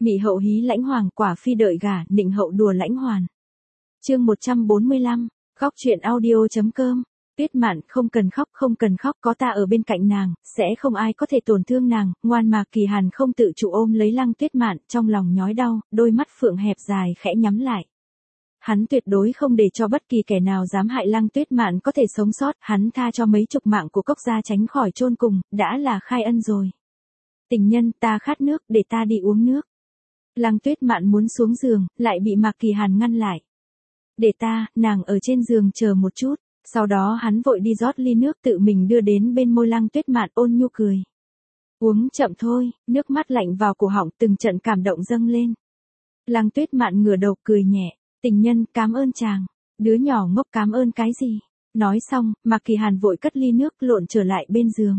Mị hậu hí lãnh hoàng, quả phi đợi gả, nịnh hậu đùa lãnh hoàn. Chương 145, khóc chuyện audio.com. Tuyết Mạn, không cần khóc, có ta ở bên cạnh nàng, sẽ không ai có thể tổn thương nàng. Ngoan Mạc Kỳ Hàn không tự chủ ôm lấy Lăng Tuyết Mạn, trong lòng nhói đau, đôi mắt phượng hẹp dài khẽ nhắm lại. Hắn tuyệt đối không để cho bất kỳ kẻ nào dám hại Lăng Tuyết Mạn có thể sống sót, hắn tha cho mấy chục mạng của Cốc gia tránh khỏi chôn cùng, đã là khai ân rồi. Tình nhân, ta khát nước, để ta đi uống nước. Lăng Tuyết Mạn muốn xuống giường, lại bị Mạc Kỳ Hàn ngăn lại. Để ta, nàng ở trên giường chờ một chút. Sau đó hắn vội đi rót ly nước tự mình đưa đến bên môi Lăng Tuyết Mạn, ôn nhu cười. Uống chậm thôi, nước mắt lạnh vào cổ họng, từng trận cảm động dâng lên. Lăng Tuyết Mạn ngửa đầu cười nhẹ, tình nhân, cảm ơn chàng. Đứa nhỏ ngốc cảm ơn cái gì? Nói xong, Mạc Kỳ Hàn vội cất ly nước lộn trở lại bên giường.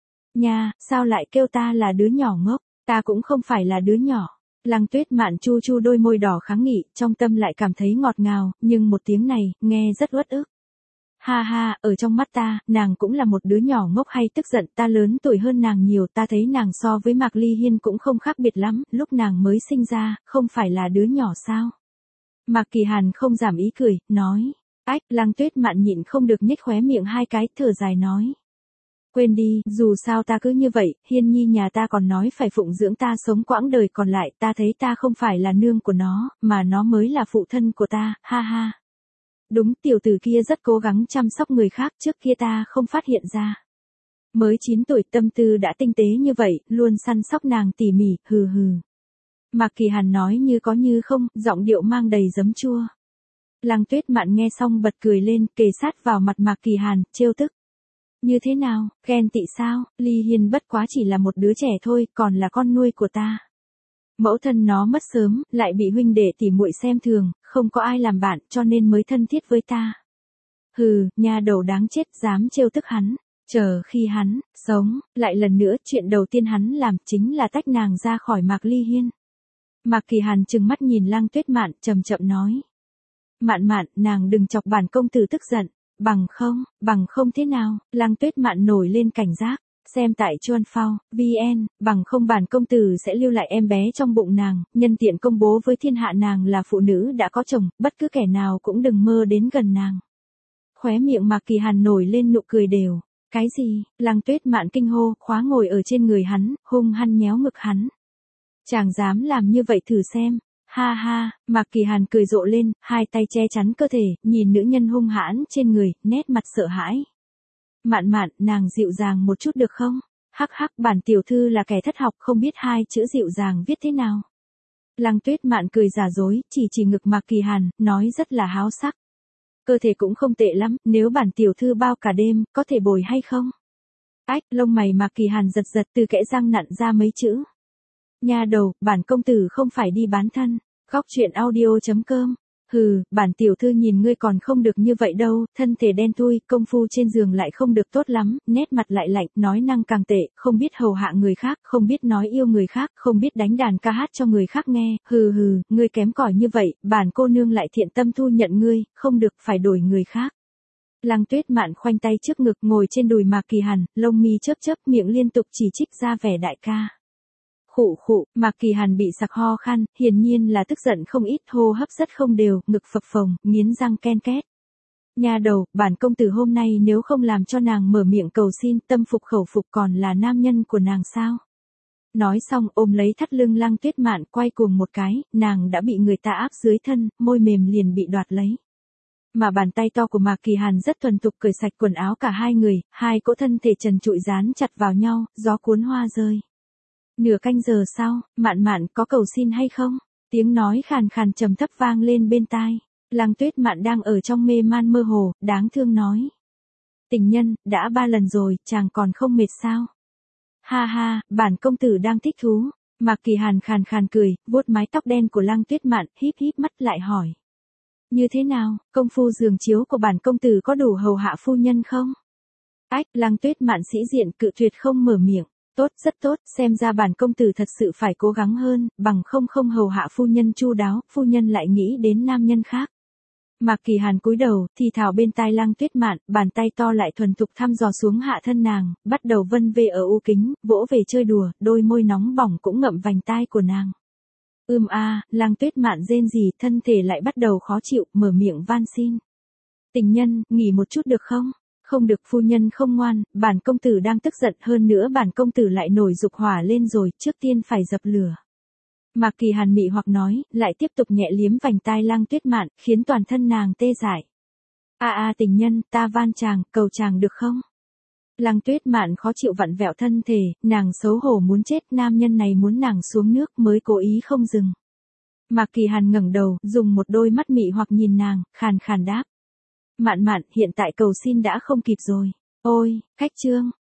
Nha, sao lại kêu ta là đứa nhỏ ngốc, ta cũng không phải là đứa nhỏ. Lăng Tuyết Mạn chu chu đôi môi đỏ kháng nghị, trong tâm lại cảm thấy ngọt ngào, nhưng một tiếng này, nghe rất uất ức. Ha ha, ở trong mắt ta, nàng cũng là một đứa nhỏ ngốc hay tức giận, ta lớn tuổi hơn nàng nhiều, ta thấy nàng so với Mạc Ly Hiên cũng không khác biệt lắm, lúc nàng mới sinh ra, không phải là đứa nhỏ sao? Mạc Kỳ Hàn không giảm ý cười, nói. Ách, Lăng Tuyết Mạn nhịn không được nhếch khóe miệng hai cái, thở dài nói. Quên đi, dù sao ta cứ như vậy, Hiên nhi nhà ta còn nói phải phụng dưỡng ta sống quãng đời còn lại, ta thấy ta không phải là nương của nó, mà nó mới là phụ thân của ta, ha ha. Đúng, tiểu tử kia rất cố gắng chăm sóc người khác, trước kia ta không phát hiện ra. Mới 9 tuổi tâm tư đã tinh tế như vậy, luôn săn sóc nàng tỉ mỉ, hừ hừ. Mạc Kỳ Hàn nói như có như không, giọng điệu mang đầy giấm chua. Lăng Tuyết Mạn nghe xong bật cười lên, kề sát vào mặt Mạc Kỳ Hàn, trêu tức. Như thế nào, ghen tị sao, Ly Hiên bất quá chỉ là một đứa trẻ thôi, còn là con nuôi của ta. Mẫu thân nó mất sớm, lại bị huynh đệ tỉ muội xem thường, không có ai làm bạn, cho nên mới thân thiết với ta. Hừ, nha đầu đáng chết, dám trêu tức hắn. Chờ khi hắn sống, lại lần nữa, chuyện đầu tiên hắn làm chính là tách nàng ra khỏi Mạc Ly Hiên. Mạc Kỳ Hàn trừng mắt nhìn Lăng Tuyết Mạn, chậm chậm nói. Mạn Mạn, nàng đừng chọc bản công tử tức giận, bằng không thế nào? Lăng Tuyết Mạn nổi lên cảnh giác. Xem tại Chuan Phao, VN, bằng không bản công tử sẽ lưu lại em bé trong bụng nàng, nhân tiện công bố với thiên hạ nàng là phụ nữ đã có chồng, bất cứ kẻ nào cũng đừng mơ đến gần nàng. Khóe miệng Mạc Kỳ Hàn nổi lên nụ cười đều. Cái gì? Lăng Tuyết Mạn kinh hô, khóa ngồi ở trên người hắn, hung hăng nhéo ngực hắn. Chàng dám làm như vậy thử xem. Ha ha, Mạc Kỳ Hàn cười rộ lên, hai tay che chắn cơ thể, nhìn nữ nhân hung hãn trên người, nét mặt sợ hãi. Mạn Mạn, nàng dịu dàng một chút được không? Hắc hắc, bản tiểu thư là kẻ thất học, không biết hai chữ dịu dàng viết thế nào. Lăng Tuyết Mạn cười giả dối, chỉ ngực Mạc Kỳ Hàn, nói rất là háo sắc. Cơ thể cũng không tệ lắm, nếu bản tiểu thư bao cả đêm, có thể bồi hay không? Ách, lông mày Mạc Kỳ Hàn giật giật, từ kẽ răng nặn ra mấy chữ. Nha đầu, bản công tử không phải đi bán thân. Khóc chuyện audio.com. Hừ, bản tiểu thư nhìn ngươi còn không được như vậy đâu, thân thể đen thui, công phu trên giường lại không được tốt lắm, nét mặt lại lạnh, nói năng càng tệ, không biết hầu hạ người khác, không biết nói yêu người khác, không biết đánh đàn ca hát cho người khác nghe, hừ hừ, ngươi kém cỏi như vậy, bản cô nương lại thiện tâm thu nhận ngươi, không được phải đổi người khác. Lăng Tuyết Mạn khoanh tay trước ngực ngồi trên đùi Mạc Kỳ Hàn, lông mi chớp chớp, miệng liên tục chỉ trích ra vẻ đại ca. Khụ, Mạc Kỳ Hàn bị sặc ho khan, hiển nhiên là tức giận không ít, hô hấp rất không đều, ngực phập phồng, nghiến răng ken két. Nha đầu, bản công tử hôm nay nếu không làm cho nàng mở miệng cầu xin, tâm phục khẩu phục còn là nam nhân của nàng sao? Nói xong ôm lấy thắt lưng Lăng Tuyết Mạn, quay cuồng một cái, nàng đã bị người ta áp dưới thân, môi mềm liền bị đoạt lấy. Mà bàn tay to của Mạc Kỳ Hàn rất thuần thục cởi sạch quần áo cả hai người, hai cỗ thân thể trần trụi dán chặt vào nhau, gió cuốn hoa rơi. Nửa canh giờ sau, Mạn Mạn có cầu xin hay không? Tiếng nói khàn khàn trầm thấp vang lên bên tai. Lăng Tuyết Mạn đang ở trong mê man mơ hồ, đáng thương nói. Tình nhân, đã 3 lần rồi, chàng còn không mệt sao? Ha ha, bản công tử đang thích thú. Mạc Kỳ Hàn khàn khàn cười, vuốt mái tóc đen của Lăng Tuyết Mạn, híp híp mắt lại hỏi. Như thế nào, công phu giường chiếu của bản công tử có đủ hầu hạ phu nhân không? Ách, Lăng Tuyết Mạn sĩ diện cự tuyệt không mở miệng. Tốt, rất tốt, xem ra bản công tử thật sự phải cố gắng hơn, bằng không hầu hạ phu nhân chu đáo, phu nhân lại nghĩ đến nam nhân khác. Mạc Kỳ Hàn cúi đầu, thì thào bên tai Lăng Tuyết Mạn, bàn tay to lại thuần thục thăm dò xuống hạ thân nàng, bắt đầu vân vê ở u kính, vỗ về chơi đùa, đôi môi nóng bỏng cũng ngậm vành tai của nàng. Lang Tuyết Mạn rên rỉ, thân thể lại bắt đầu khó chịu, mở miệng van xin. Tình nhân, nghỉ một chút được không? Không được, phu nhân không ngoan, bản công tử đang tức giận, hơn nữa bản công tử lại nổi dục hỏa lên rồi, trước tiên phải dập lửa. Mạc Kỳ Hàn mị hoặc nói, lại tiếp tục nhẹ liếm vành tai Lang Tuyết Mạn, khiến toàn thân nàng tê dại. Tình nhân, ta van chàng, cầu chàng được không? Lang Tuyết Mạn khó chịu vặn vẹo thân thể, nàng xấu hổ muốn chết, nam nhân này muốn nàng xuống nước mới cố ý không dừng. Mạc Kỳ Hàn ngẩng đầu, dùng một đôi mắt mị hoặc nhìn nàng, khàn khàn đáp. Mạn Mạn, hiện tại cầu xin đã không kịp rồi. Ôi, khách trương,